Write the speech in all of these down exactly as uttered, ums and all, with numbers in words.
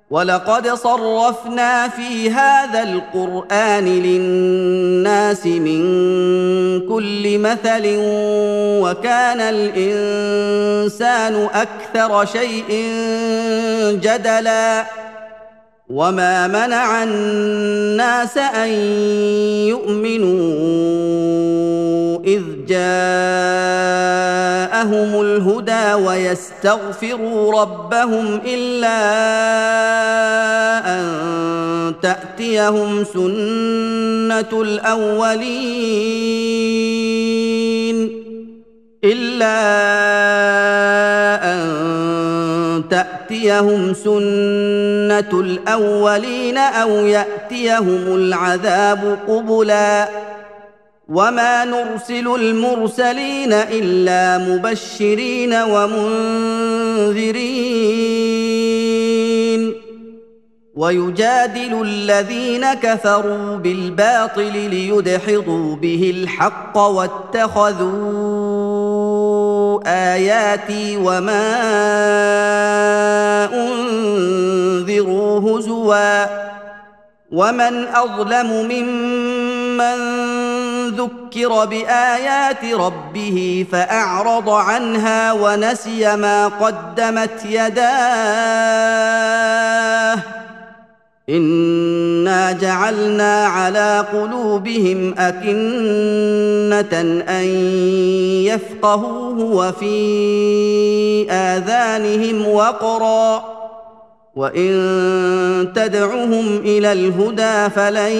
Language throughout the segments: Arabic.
ولقد صرفنا في هذا القرآن للناس من كل مثل وكان الإنسان أكثر شيء جدلا وما منع الناس أن يؤمنوا إذ جاءهم الهدى ويستغفروا ربهم إلا أن تأتيهم سنة الأولين إلا أن تأتيهم سنة الأولين أو يأتيهم العذاب قبلا وما نرسل المرسلين إلا مبشرين ومنذرين ويجادل الذين كفروا بالباطل ليدحضوا به الحق واتخذوا آياتي وما أنذروا هزوا ومن أظلم ممن ذكر بآيات ربه فأعرض عنها ونسي ما قدمت يداه إنا جعلنا على قلوبهم أكنة أن يفقهوه وفي آذانهم وقرا وإن تدعهم إلى الهدى فلن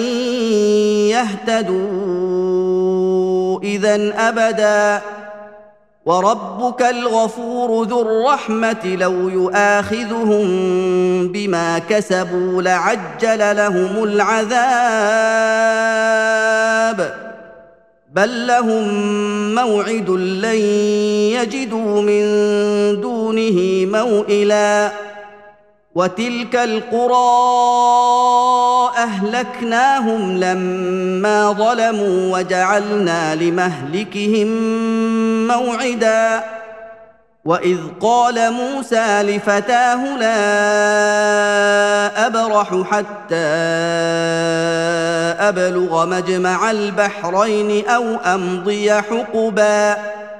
يهتدوا إذن أبدا وربك الغفور ذو الرحمة لو يؤاخذهم بما كسبوا لعجل لهم العذاب بل لهم موعد لن يجدوا من دونه موئلا وتلك القرى أهلكناهم لما ظلموا وجعلنا لمهلكهم موعدا وإذ قال موسى لفتاه لا أبرح حتى أبلغ مجمع البحرين أو أمضي حقبا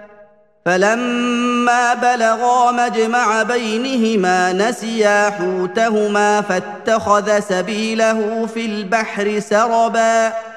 فلما بلغا مجمع بينهما نسيا حوتهما فاتخذ سبيله في البحر سربا